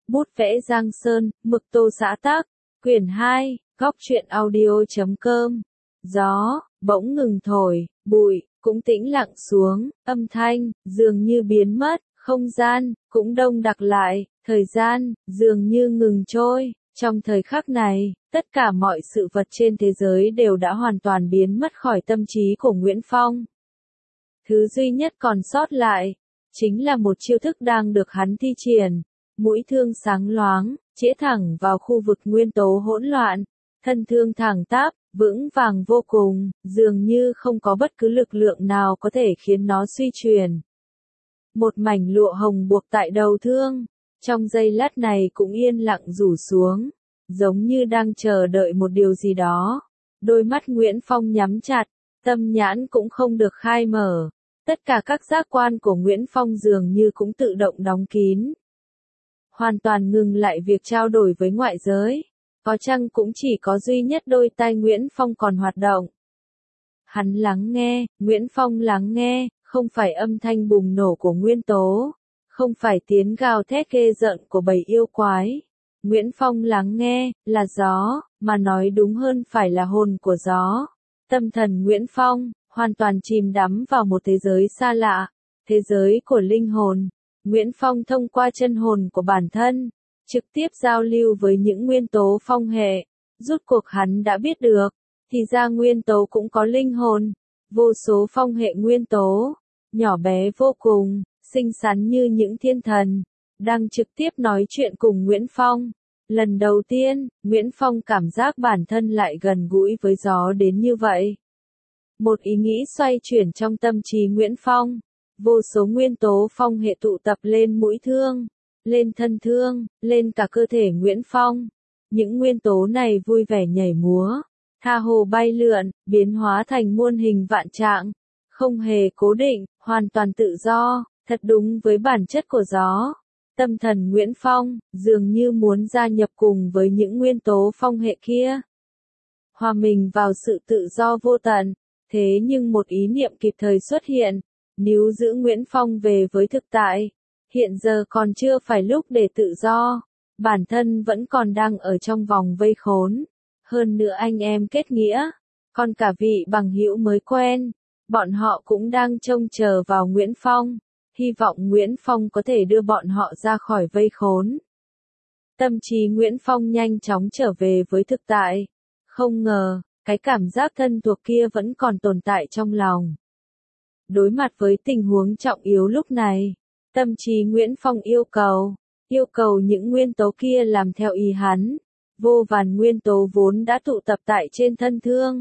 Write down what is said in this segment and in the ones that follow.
Bút vẽ Giang Sơn, mực tô xã tác, quyển 2, góc truyện audio.com. Gió, bỗng ngừng thổi, bụi, cũng tĩnh lặng xuống, âm thanh, dường như biến mất, không gian, cũng đông đặc lại, thời gian, dường như ngừng trôi. Trong thời khắc này, tất cả mọi sự vật trên thế giới đều đã hoàn toàn biến mất khỏi tâm trí của Nguyễn Phong. Thứ duy nhất còn sót lại, chính là một chiêu thức đang được hắn thi triển. Mũi thương sáng loáng, chĩa thẳng vào khu vực nguyên tố hỗn loạn, thân thương thẳng tắp, vững vàng vô cùng, dường như không có bất cứ lực lượng nào có thể khiến nó suy chuyển. Một mảnh lụa hồng buộc tại đầu thương, trong giây lát này cũng yên lặng rủ xuống, giống như đang chờ đợi một điều gì đó. Đôi mắt Nguyễn Phong nhắm chặt, tâm nhãn cũng không được khai mở, tất cả các giác quan của Nguyễn Phong dường như cũng tự động đóng kín. Hoàn toàn ngừng lại việc trao đổi với ngoại giới, có chăng cũng chỉ có duy nhất đôi tai Nguyễn Phong còn hoạt động. Hắn lắng nghe, Nguyễn Phong lắng nghe, không phải âm thanh bùng nổ của nguyên tố, không phải tiếng gào thét ghê rợn của bầy yêu quái. Nguyễn Phong lắng nghe, là gió, mà nói đúng hơn phải là hồn của gió. Tâm thần Nguyễn Phong, hoàn toàn chìm đắm vào một thế giới xa lạ, thế giới của linh hồn. Nguyễn Phong thông qua chân hồn của bản thân, trực tiếp giao lưu với những nguyên tố phong hệ. Rút cuộc hắn đã biết được, thì ra nguyên tố cũng có linh hồn. Vô số phong hệ nguyên tố, nhỏ bé vô cùng, xinh xắn như những thiên thần, đang trực tiếp nói chuyện cùng Nguyễn Phong. Lần đầu tiên, Nguyễn Phong cảm giác bản thân lại gần gũi với gió đến như vậy. Một ý nghĩ xoay chuyển trong tâm trí Nguyễn Phong. Vô số nguyên tố phong hệ tụ tập lên mũi thương, lên thân thương, lên cả cơ thể Nguyễn Phong. Những nguyên tố này vui vẻ nhảy múa, tha hồ bay lượn, biến hóa thành muôn hình vạn trạng, không hề cố định, hoàn toàn tự do, thật đúng với bản chất của gió. Tâm thần Nguyễn Phong, dường như muốn gia nhập cùng với những nguyên tố phong hệ kia. Hòa mình vào sự tự do vô tận, thế nhưng một ý niệm kịp thời xuất hiện. Níu giữ Nguyễn Phong về với thực tại, hiện giờ còn chưa phải lúc để tự do, bản thân vẫn còn đang ở trong vòng vây khốn. Hơn nữa anh em kết nghĩa, còn cả vị bằng hữu mới quen, bọn họ cũng đang trông chờ vào Nguyễn Phong, hy vọng Nguyễn Phong có thể đưa bọn họ ra khỏi vây khốn. Tâm trí Nguyễn Phong nhanh chóng trở về với thực tại, không ngờ, cái cảm giác thân thuộc kia vẫn còn tồn tại trong lòng. Đối mặt với tình huống trọng yếu lúc này, tâm trí Nguyễn Phong yêu cầu những nguyên tố kia làm theo ý hắn. Vô vàn nguyên tố vốn đã tụ tập tại trên thân thương.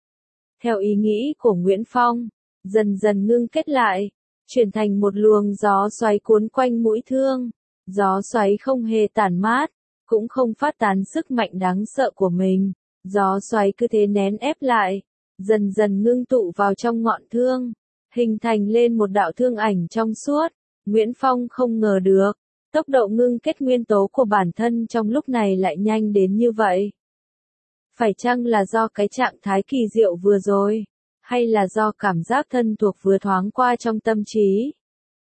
Theo ý nghĩ của Nguyễn Phong, dần dần ngưng kết lại, chuyển thành một luồng gió xoáy cuốn quanh mũi thương. Gió xoáy không hề tản mát, cũng không phát tán sức mạnh đáng sợ của mình. Gió xoáy cứ thế nén ép lại, dần dần ngưng tụ vào trong ngọn thương, hình thành lên một đạo thương ảnh trong suốt. Nguyễn Phong không ngờ được, tốc độ ngưng kết nguyên tố của bản thân trong lúc này lại nhanh đến như vậy. Phải chăng là do cái trạng thái kỳ diệu vừa rồi, hay là do cảm giác thân thuộc vừa thoáng qua trong tâm trí?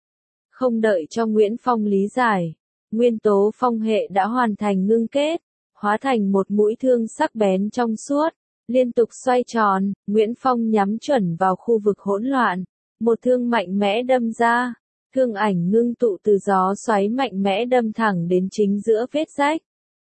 Không đợi cho Nguyễn Phong lý giải, nguyên tố phong hệ đã hoàn thành ngưng kết, hóa thành một mũi thương sắc bén trong suốt, liên tục xoay tròn. Nguyễn Phong nhắm chuẩn vào khu vực hỗn loạn, một thương mạnh mẽ đâm ra. Thương ảnh ngưng tụ từ gió xoáy mạnh mẽ đâm thẳng đến chính giữa vết rách.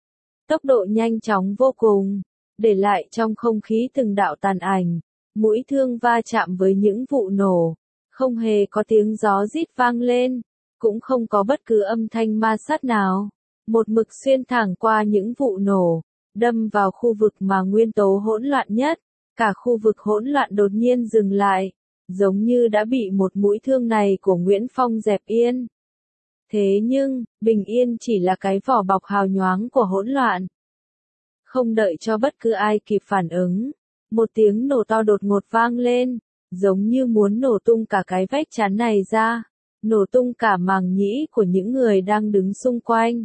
Tốc độ nhanh chóng vô cùng, để lại trong không khí từng đạo tàn ảnh. Mũi thương va chạm với những vụ nổ, không hề có tiếng gió rít vang lên, cũng không có bất cứ âm thanh ma sát nào. Một mực xuyên thẳng qua những vụ nổ, đâm vào khu vực mà nguyên tố hỗn loạn nhất. Cả khu vực hỗn loạn đột nhiên dừng lại, giống như đã bị một mũi thương này của Nguyễn Phong dẹp yên. Thế nhưng, bình yên chỉ là cái vỏ bọc hào nhoáng của hỗn loạn. Không đợi cho bất cứ ai kịp phản ứng, một tiếng nổ to đột ngột vang lên, giống như muốn nổ tung cả cái vách chắn này ra, nổ tung cả màng nhĩ của những người đang đứng xung quanh.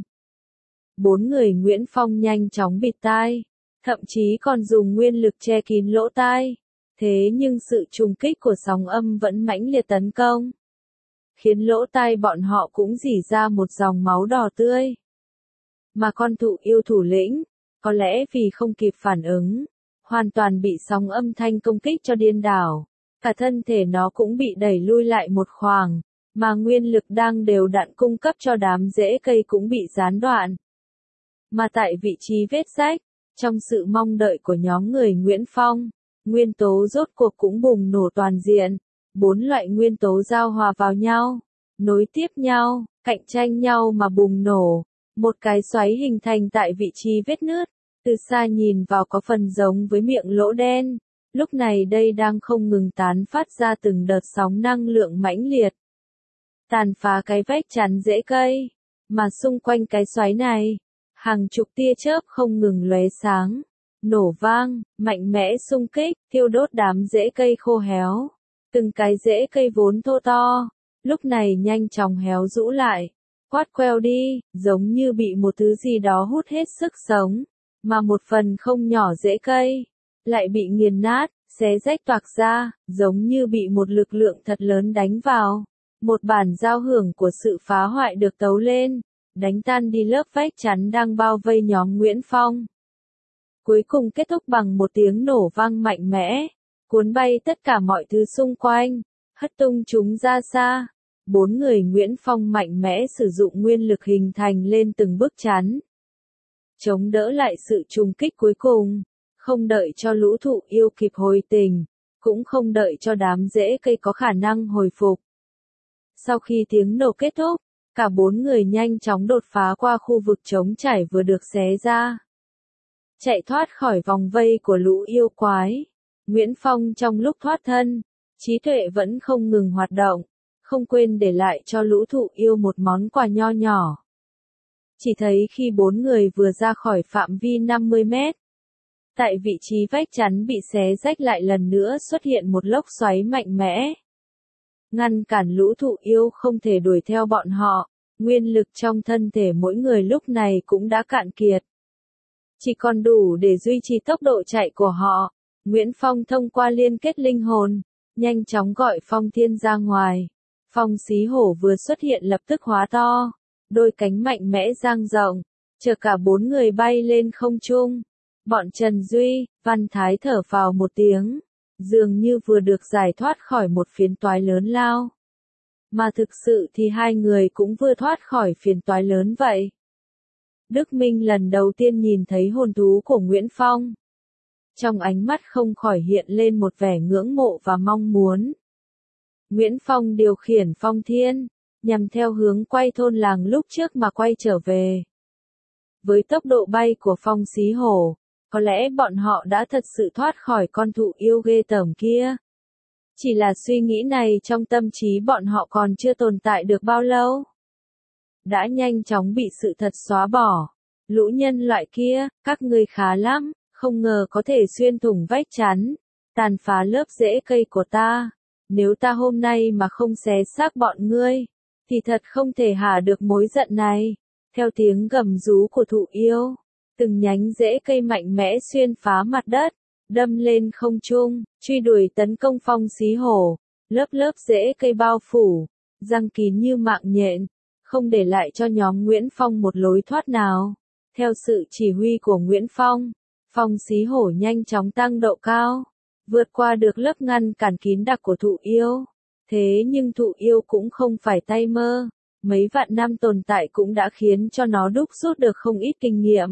4 người Nguyễn Phong nhanh chóng bịt tai, thậm chí còn dùng nguyên lực che kín lỗ tai. Thế nhưng sự trùng kích của sóng âm vẫn mãnh liệt tấn công, khiến lỗ tai bọn họ cũng rỉ ra một dòng máu đỏ tươi. mà con thụ yêu thủ lĩnh, có lẽ vì không kịp phản ứng, hoàn toàn bị sóng âm thanh công kích cho điên đảo, cả thân thể nó cũng bị đẩy lui lại một khoảng, mà nguyên lực đang đều đặn cung cấp cho đám rễ cây cũng bị gián đoạn. Mà tại vị trí vết rách, trong sự mong đợi của nhóm người Nguyễn Phong, nguyên tố rốt cuộc cũng bùng nổ toàn diện, 4 loại nguyên tố giao hòa vào nhau, nối tiếp nhau, cạnh tranh nhau mà bùng nổ, một cái xoáy hình thành tại vị trí vết nứt, từ xa nhìn vào có phần giống với miệng lỗ đen, lúc này đây đang không ngừng tán phát ra từng đợt sóng năng lượng mãnh liệt, tàn phá cái vách chắn rễ cây, mà xung quanh cái xoáy này, hàng chục tia chớp không ngừng lóe sáng, nổ vang, mạnh mẽ xung kích, thiêu đốt đám rễ cây khô héo. Từng cái rễ cây vốn thô to, lúc này nhanh chóng héo rũ lại, quát queo đi, giống như bị một thứ gì đó hút hết sức sống, mà một phần không nhỏ rễ cây, lại bị nghiền nát, xé rách toạc ra, giống như bị một lực lượng thật lớn đánh vào. Một bản giao hưởng của sự phá hoại được tấu lên, đánh tan đi lớp vách chắn đang bao vây nhóm Nguyễn Phong. Cuối cùng kết thúc bằng một tiếng nổ vang mạnh mẽ, cuốn bay tất cả mọi thứ xung quanh, hất tung chúng ra xa. 4 người Nguyễn Phong mạnh mẽ sử dụng nguyên lực hình thành lên từng bức chắn, chống đỡ lại sự trùng kích cuối cùng, không đợi cho lũ thụ yêu kịp hồi tình, cũng không đợi cho đám rễ cây có khả năng hồi phục. Sau khi tiếng nổ kết thúc, cả 4 người nhanh chóng đột phá qua khu vực trống trải vừa được xé ra, chạy thoát khỏi vòng vây của lũ yêu quái. Nguyễn Phong trong lúc thoát thân, trí tuệ vẫn không ngừng hoạt động, không quên để lại cho lũ thụ yêu một món quà nho nhỏ. Chỉ thấy khi 4 người vừa ra khỏi phạm vi 50 mét, tại vị trí vách chắn bị xé rách lại lần nữa xuất hiện một lốc xoáy mạnh mẽ, ngăn cản lũ thụ yêu không thể đuổi theo bọn họ, nguyên lực trong thân thể mỗi người lúc này cũng đã cạn kiệt. Chỉ còn đủ để duy trì tốc độ chạy của họ, Nguyễn Phong thông qua liên kết linh hồn, nhanh chóng gọi Phong Thiên ra ngoài. Phong Xí Hổ vừa xuất hiện lập tức hóa to, đôi cánh mạnh mẽ dang rộng, chở cả 4 người bay lên không trung. Bọn Trần Duy, Văn Thái thở phào một tiếng, dường như vừa được giải thoát khỏi một phiền toái lớn lao. Mà thực sự thì hai người cũng vừa thoát khỏi phiền toái lớn vậy. Đức Minh lần đầu tiên nhìn thấy hồn thú của Nguyễn Phong. Trong ánh mắt không khỏi hiện lên một vẻ ngưỡng mộ và mong muốn. Nguyễn Phong điều khiển Phong Thiên, nhằm theo hướng quay thôn làng lúc trước mà quay trở về. Với tốc độ bay của Phong Xí Hổ, có lẽ bọn họ đã thật sự thoát khỏi con thụ yêu ghê tởm kia. Chỉ là suy nghĩ này trong tâm trí bọn họ còn chưa tồn tại được bao lâu, đã nhanh chóng bị sự thật xóa bỏ. Lũ nhân loại kia, các ngươi khá lắm, không ngờ có thể xuyên thủng vách chắn, tàn phá lớp rễ cây của ta. Nếu ta hôm nay mà không xé xác bọn ngươi, thì thật không thể hả được mối giận này. Theo tiếng gầm rú của thụ yêu, từng nhánh rễ cây mạnh mẽ xuyên phá mặt đất, đâm lên không trung, truy đuổi tấn công Phong Xí Hổ. Lớp lớp rễ cây bao phủ, răng kín như mạng nhện, không để lại cho nhóm Nguyễn Phong một lối thoát nào. Theo sự chỉ huy của Nguyễn Phong, Phong Xí Hổ nhanh chóng tăng độ cao, vượt qua được lớp ngăn cản kín đặc của thụ yêu. Thế nhưng thụ yêu cũng không phải tay mơ, mấy vạn năm tồn tại cũng đã khiến cho nó đúc rút được không ít kinh nghiệm.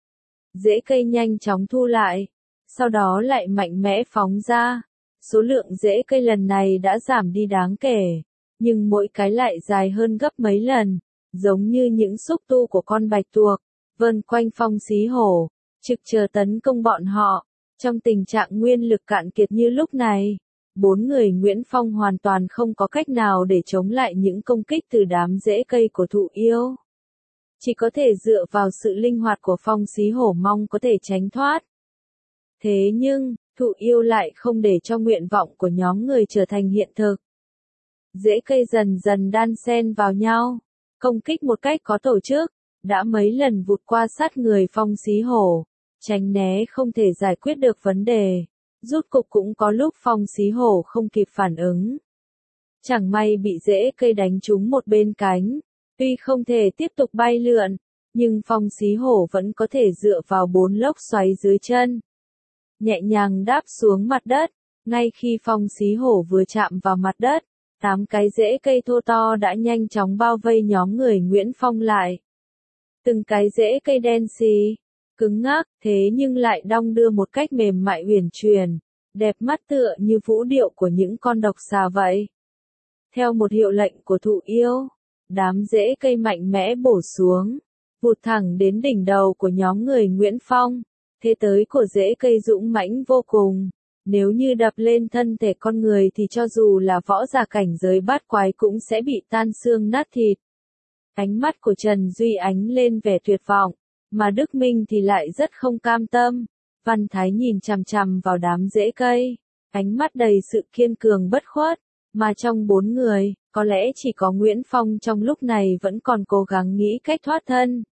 Rễ cây nhanh chóng thu lại, sau đó lại mạnh mẽ phóng ra. Số lượng rễ cây lần này đã giảm đi đáng kể, nhưng mỗi cái lại dài hơn gấp mấy lần, giống như những xúc tu của con bạch tuộc, vờn quanh Phong Xí Hổ, trực chờ tấn công bọn họ. Trong tình trạng nguyên lực cạn kiệt như lúc này, 4 người Nguyễn Phong hoàn toàn không có cách nào để chống lại những công kích từ đám rễ cây của thụ yêu. Chỉ có thể dựa vào sự linh hoạt của Phong Xí Hổ mong có thể tránh thoát. Thế nhưng, thụ yêu lại không để cho nguyện vọng của nhóm người trở thành hiện thực. Rễ cây dần dần đan xen vào nhau, công kích một cách có tổ chức, đã mấy lần vụt qua sát người Phong Xí Hổ, tránh né không thể giải quyết được vấn đề. Rút cục cũng có lúc Phong Xí Hổ không kịp phản ứng. Chẳng may bị rễ cây đánh trúng một bên cánh, tuy không thể tiếp tục bay lượn, nhưng Phong Xí Hổ vẫn có thể dựa vào 4 lốc xoáy dưới chân. Nhẹ nhàng đáp xuống mặt đất, ngay khi Phong Xí Hổ vừa chạm vào mặt đất, 8 cái rễ cây thô to đã nhanh chóng bao vây nhóm người Nguyễn Phong lại. Từng cái rễ cây đen xì, cứng ngắc, thế nhưng lại đong đưa một cách mềm mại uyển chuyển, đẹp mắt tựa như vũ điệu của những con độc xà vậy. Theo một hiệu lệnh của thụ yêu, đám rễ cây mạnh mẽ bổ xuống, vụt thẳng đến đỉnh đầu của nhóm người Nguyễn Phong. Thế tới của rễ cây dũng mãnh vô cùng, nếu như đập lên thân thể con người thì cho dù là võ giả cảnh giới bát quái cũng sẽ bị tan xương nát thịt. Ánh mắt của Trần Duy ánh lên vẻ tuyệt vọng, mà Đức Minh thì lại rất không cam tâm. Văn Thái nhìn chằm chằm vào đám rễ cây, ánh mắt đầy sự kiên cường bất khuất, mà trong 4 người, có lẽ chỉ có Nguyễn Phong trong lúc này vẫn còn cố gắng nghĩ cách thoát thân.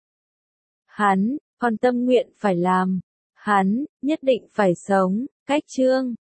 Hắn, còn tâm nguyện phải làm. Hắn, nhất định phải sống, cách chương.